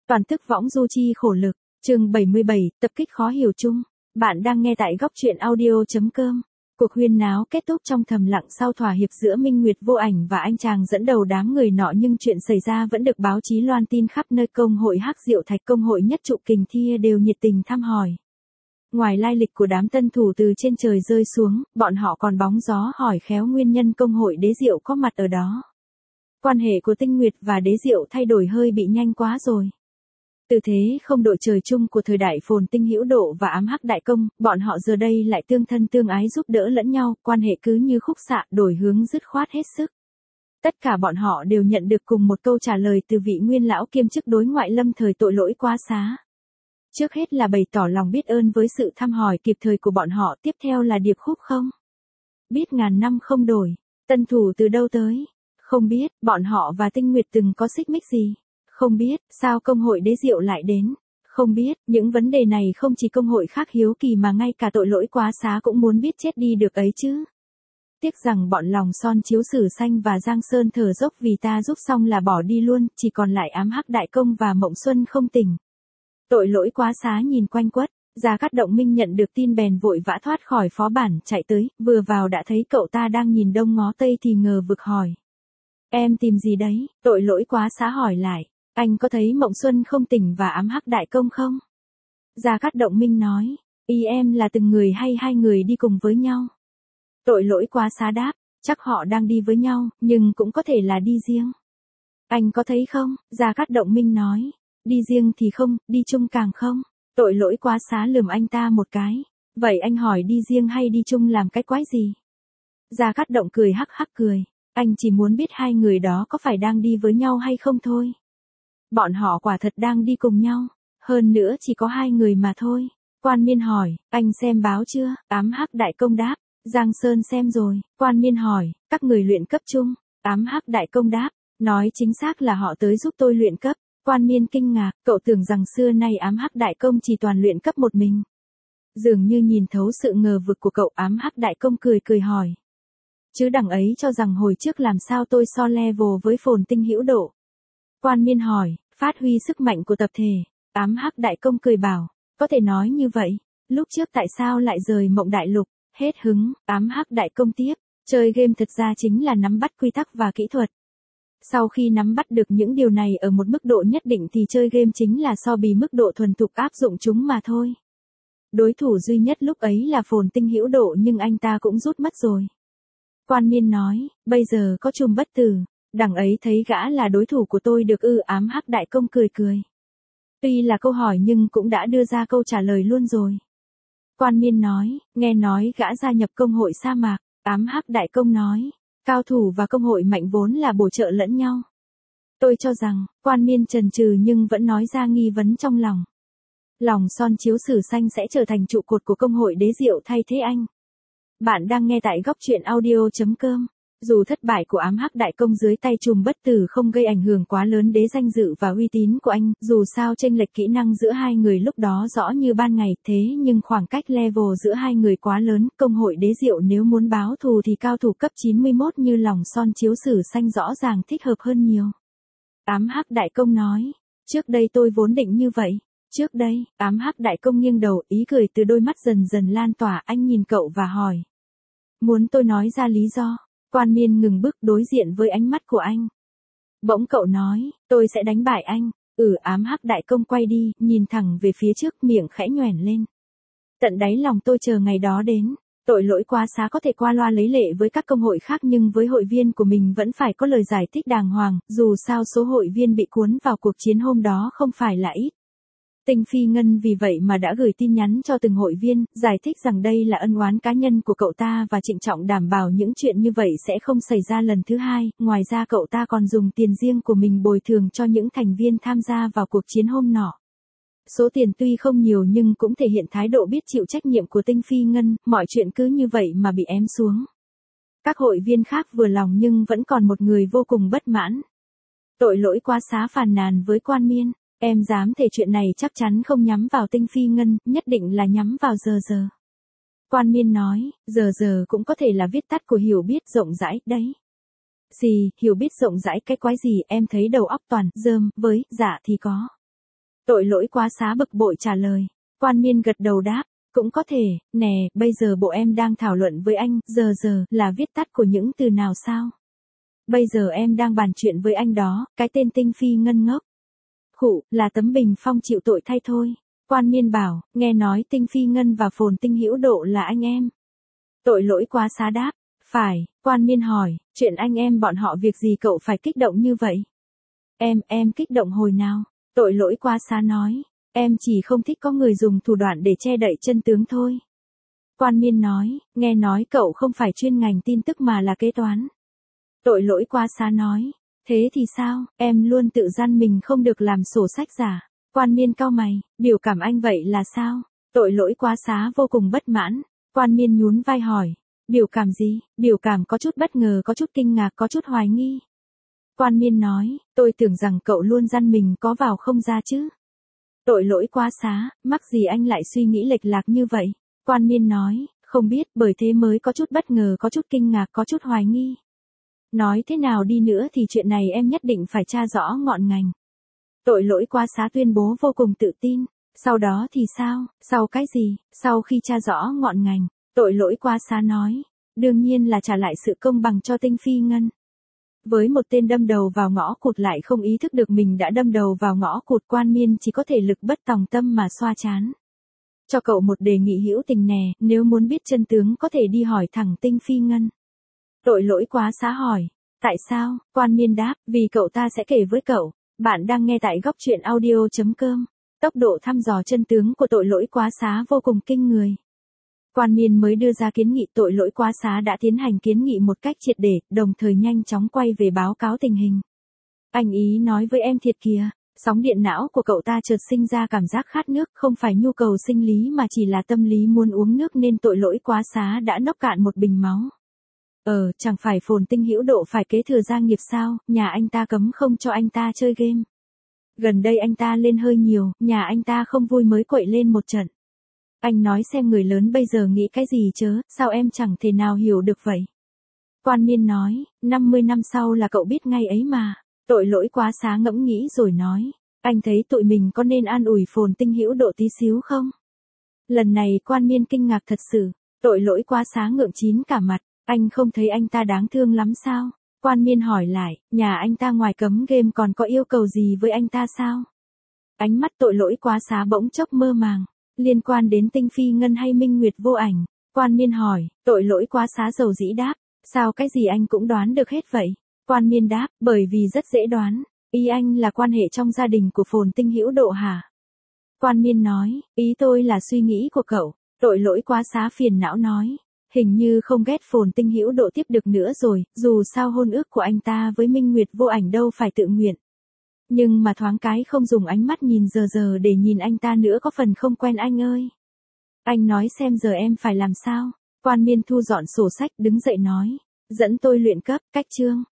Toàn tức võng du chi khổ lực, chương 77, tập kích khó hiểu chung. Bạn đang nghe tại góc truyện audio.com. Cuộc huyên náo kết thúc trong thầm lặng sau thỏa hiệp giữa Minh Nguyệt Vô Ảnh và anh chàng dẫn đầu đám người nọ, nhưng chuyện xảy ra vẫn được báo chí loan tin khắp nơi. Công hội Hắc Diệu Thạch, công hội Nhất Trụ Kình Thia đều nhiệt tình thăm hỏi. Ngoài lai lịch của đám tân thủ từ trên trời rơi xuống, bọn họ còn bóng gió hỏi khéo nguyên nhân công hội Đế Diệu có mặt ở đó. Quan hệ của Tinh Nguyệt và Đế Diệu thay đổi hơi bị nhanh quá rồi. Từ thế không đội trời chung của thời đại phồn tinh hữu độ và ám hắc đại công, bọn họ giờ đây lại tương thân tương ái giúp đỡ lẫn nhau, quan hệ cứ như khúc xạ, đổi hướng dứt khoát hết sức. Tất cả bọn họ đều nhận được cùng một câu trả lời từ vị nguyên lão kiêm chức đối ngoại lâm thời Tội Lỗi Quá Xá. Trước hết là bày tỏ lòng biết ơn với sự thăm hỏi kịp thời của bọn họ, tiếp theo là điệp khúc không biết ngàn năm không đổi. Tân thủ từ đâu tới? Không biết. Bọn họ và Tinh Nguyệt từng có xích mích gì? Không biết. Sao công hội Đế Diệu lại đến? Không biết. Những vấn đề này không chỉ công hội khác hiếu kỳ mà ngay cả Tội Lỗi Quá Xá cũng muốn biết chết đi được ấy chứ. Tiếc rằng bọn Lòng Son Chiếu Sử Xanh và Giang Sơn thở dốc vì ta giúp xong là bỏ đi luôn, chỉ còn lại ám hắc đại công và Mộng Xuân không tỉnh. Tội Lỗi Quá Xá nhìn quanh quất. Gia Cát Động Minh nhận được tin bèn vội vã thoát khỏi phó bản, chạy tới, vừa vào đã thấy cậu ta đang nhìn đông ngó tây thì ngờ vực hỏi. Em tìm gì đấy? Tội Lỗi Quá Xá hỏi lại. Anh có thấy Mộng Xuân không tỉnh và ám hắc đại công không? Gia Cát Động Minh nói. Ý em là từng người hay hai người đi cùng với nhau? Tội Lỗi Quá Xá đáp. Chắc họ đang đi với nhau, nhưng cũng có thể là đi riêng. Anh có thấy không? Gia Cát Động Minh nói. Đi riêng thì không, đi chung càng không. Tội Lỗi Quá Xá lườm anh ta một cái. Vậy anh hỏi đi riêng hay đi chung làm cái quái gì? Gia Cát Động cười hắc hắc cười. Anh chỉ muốn biết hai người đó có phải đang đi với nhau hay không thôi. Bọn họ quả thật đang đi cùng nhau. Hơn nữa chỉ có hai người mà thôi. Quan Miên hỏi, anh xem báo chưa? Ám hắc đại công đáp. Giang Sơn xem rồi. Quan Miên hỏi, các người luyện cấp chung? Ám hắc đại công đáp. Nói chính xác là họ tới giúp tôi luyện cấp. Quan Miên kinh ngạc, cậu tưởng rằng xưa nay ám hắc đại công chỉ toàn luyện cấp một mình. Dường như nhìn thấu sự ngờ vực của cậu, ám hắc đại công cười cười hỏi. Chứ đằng ấy cho rằng hồi trước làm sao tôi so level với phồn tinh hữu độ. Quan Miên hỏi, phát huy sức mạnh của tập thể. Ám hắc đại công cười bảo, có thể nói như vậy. Lúc trước tại sao lại rời Mộng Đại Lục? Hết hứng. Ám hắc đại công tiếp, chơi game thực ra chính là nắm bắt quy tắc và kỹ thuật. Sau khi nắm bắt được những điều này ở một mức độ nhất định thì chơi game chính là so bì mức độ thuần thục áp dụng chúng mà thôi. Đối thủ duy nhất lúc ấy là phồn tinh hữu độ, nhưng anh ta cũng rút mất rồi. Quan Miên nói, bây giờ có Trùm Bất Tử, đằng ấy thấy gã là đối thủ của tôi được ư? Ám hắc đại công cười cười. Tuy là câu hỏi nhưng cũng đã đưa ra câu trả lời luôn rồi. Quan Miên nói, nghe nói gã gia nhập công hội sa mạc. Ám hắc đại công nói, cao thủ và công hội mạnh vốn là bổ trợ lẫn nhau. Tôi cho rằng, Quan Miên chần chừ nhưng vẫn nói ra nghi vấn trong lòng. Lòng Son Chiếu Sử Xanh sẽ trở thành trụ cột của công hội Đế Diệu thay thế anh. Bạn đang nghe tại góc truyện audio.com. Dù thất bại của ám hắc đại công dưới tay Trùm Bất Tử không gây ảnh hưởng quá lớn đến danh dự và uy tín của anh, dù sao chênh lệch kỹ năng giữa hai người lúc đó rõ như ban ngày, thế nhưng khoảng cách level giữa hai người quá lớn, công hội Đế Diệu nếu muốn báo thù thì cao thủ cấp 91 như Lòng Son Chiếu Sử Xanh rõ ràng thích hợp hơn nhiều. Ám hắc đại công nói, trước đây tôi vốn định như vậy. Trước đây, ám hắc đại công nghiêng đầu, ý cười từ đôi mắt dần dần lan tỏa, anh nhìn cậu và hỏi. Muốn tôi nói ra lý do? Quan Miên ngừng bước đối diện với ánh mắt của anh. Bỗng cậu nói, tôi sẽ đánh bại anh. Ám hắc đại công quay đi, nhìn thẳng về phía trước, miệng khẽ nhoẻn lên. Tận đáy lòng tôi chờ ngày đó đến. Tội Lỗi Quá Xá có thể qua loa lấy lệ với các công hội khác nhưng với hội viên của mình vẫn phải có lời giải thích đàng hoàng, dù sao số hội viên bị cuốn vào cuộc chiến hôm đó không phải là ít. Tinh Phi Ngân vì vậy mà đã gửi tin nhắn cho từng hội viên, giải thích rằng đây là ân oán cá nhân của cậu ta và trịnh trọng đảm bảo những chuyện như vậy sẽ không xảy ra lần thứ hai. Ngoài ra cậu ta còn dùng tiền riêng của mình bồi thường cho những thành viên tham gia vào cuộc chiến hôm nọ. Số tiền tuy không nhiều nhưng cũng thể hiện thái độ biết chịu trách nhiệm của Tinh Phi Ngân, mọi chuyện cứ như vậy mà bị ém xuống. Các hội viên khác vừa lòng nhưng vẫn còn một người vô cùng bất mãn. Tội Lỗi Quá Xá phàn nàn với Quan Miên. Em dám thề chuyện này chắc chắn không nhắm vào Tinh Phi Ngân, nhất định là nhắm vào Giờ Giờ. Quan Miên nói, Giờ Giờ cũng có thể là viết tắt của hiểu biết rộng rãi, đấy. Gì, hiểu biết rộng rãi cái quái gì, em thấy đầu óc toàn, rơm, với, dạ thì có. Tội lỗi quá xá bực bội trả lời. Quan Miên gật đầu đáp, cũng có thể, nè, bây giờ bộ em đang thảo luận với anh, giờ là viết tắt của những từ nào sao? Bây giờ em đang bàn chuyện với anh đó, cái tên Tinh Phi Ngân ngốc. Khụ, là Tấm Bình Phong chịu tội thay thôi. Quan Miên bảo, nghe nói Tinh Phi Ngân và Phồn Tinh Hữu Độ là anh em. Tội lỗi quá xá đáp, phải. Quan Miên hỏi, chuyện anh em bọn họ việc gì cậu phải kích động như vậy? Em kích động hồi nào? Tội lỗi quá xá nói, em chỉ không thích có người dùng thủ đoạn để che đậy chân tướng thôi. Quan Miên nói, nghe nói cậu không phải chuyên ngành tin tức mà là kế toán. Tội lỗi quá xá nói, thế thì sao, em luôn tự gian mình không được làm sổ sách giả. Quan Miên cau mày, biểu cảm anh vậy là sao? Tội lỗi quá xá vô cùng bất mãn. Quan Miên nhún vai hỏi, biểu cảm gì? Biểu cảm có chút bất ngờ, có chút kinh ngạc, có chút hoài nghi. Quan Miên nói, tôi tưởng rằng cậu luôn gian mình có vào không ra chứ. Tội lỗi quá xá, mắc gì anh lại suy nghĩ lệch lạc như vậy? Quan Miên nói, không biết, bởi thế mới có chút bất ngờ, có chút kinh ngạc, có chút hoài nghi. Nói thế nào đi nữa thì chuyện này em nhất định phải tra rõ ngọn ngành. Tội lỗi quá xá tuyên bố vô cùng tự tin. Sau đó thì sao? Sau cái gì? Sau khi tra rõ ngọn ngành, tội lỗi quá xá nói, đương nhiên là trả lại sự công bằng cho Tinh Phi Ngân. Với một tên đâm đầu vào ngõ cụt lại không ý thức được mình đã đâm đầu vào ngõ cụt, Quan Miên chỉ có thể lực bất tòng tâm mà xoa trán. Cho cậu một đề nghị hữu tình nè, nếu muốn biết chân tướng có thể đi hỏi thẳng Tinh Phi Ngân. Tội lỗi quá xá hỏi, tại sao? Quan Miên đáp, vì cậu ta sẽ kể với cậu. Bạn đang nghe tại góc truyện audio.com. Tốc độ thăm dò chân tướng của tội lỗi quá xá vô cùng kinh người. Quan Miên mới đưa ra kiến nghị, tội lỗi quá xá đã tiến hành kiến nghị một cách triệt để, đồng thời nhanh chóng quay về báo cáo tình hình. Anh ý nói với em thiệt kìa, sóng điện não của cậu ta chợt sinh ra cảm giác khát nước, không phải nhu cầu sinh lý mà chỉ là tâm lý muốn uống nước nên tội lỗi quá xá đã nốc cạn một bình máu. Chẳng phải Phồn Tinh Hữu Độ phải kế thừa gia nghiệp sao, nhà anh ta cấm không cho anh ta chơi game. Gần đây anh ta lên hơi nhiều, nhà anh ta không vui mới quậy lên một trận. Anh nói xem người lớn bây giờ nghĩ cái gì chớ, sao em chẳng thể nào hiểu được vậy. Quan Miên nói, 50 năm sau là cậu biết ngay ấy mà. Tội lỗi quá xá ngẫm nghĩ rồi nói, anh thấy tụi mình có nên an ủi Phồn Tinh Hữu Độ tí xíu không? Lần này Quan Miên kinh ngạc thật sự, tội lỗi quá xá ngượng chín cả mặt, anh không thấy anh ta đáng thương lắm sao? Quan Miên hỏi lại, nhà anh ta ngoài cấm game còn có yêu cầu gì với anh ta sao? Ánh mắt tội lỗi quá xá bỗng chốc mơ màng, liên quan đến Tinh Phi Ngân hay Minh Nguyệt Vô Ảnh? Quan Miên hỏi, tội lỗi quá xá dầu dĩ đáp, sao cái gì anh cũng đoán được hết vậy? Quan Miên đáp, bởi vì rất dễ đoán, ý anh là quan hệ trong gia đình của Phồn Tinh Hữu Độ hả? Quan Miên nói, ý tôi là suy nghĩ của cậu. Tội lỗi quá xá phiền não nói, hình như không ghét Phồn Tinh Hữu Độ tiếp được nữa rồi, dù sao hôn ước của anh ta với Minh Nguyệt Vô Ảnh đâu phải tự nguyện. Nhưng mà thoáng cái không dùng ánh mắt nhìn giờ để nhìn anh ta nữa có phần không quen anh ơi. Anh nói xem giờ em phải làm sao? Quan Miên thu dọn sổ sách đứng dậy nói, dẫn tôi luyện cấp, cách chương.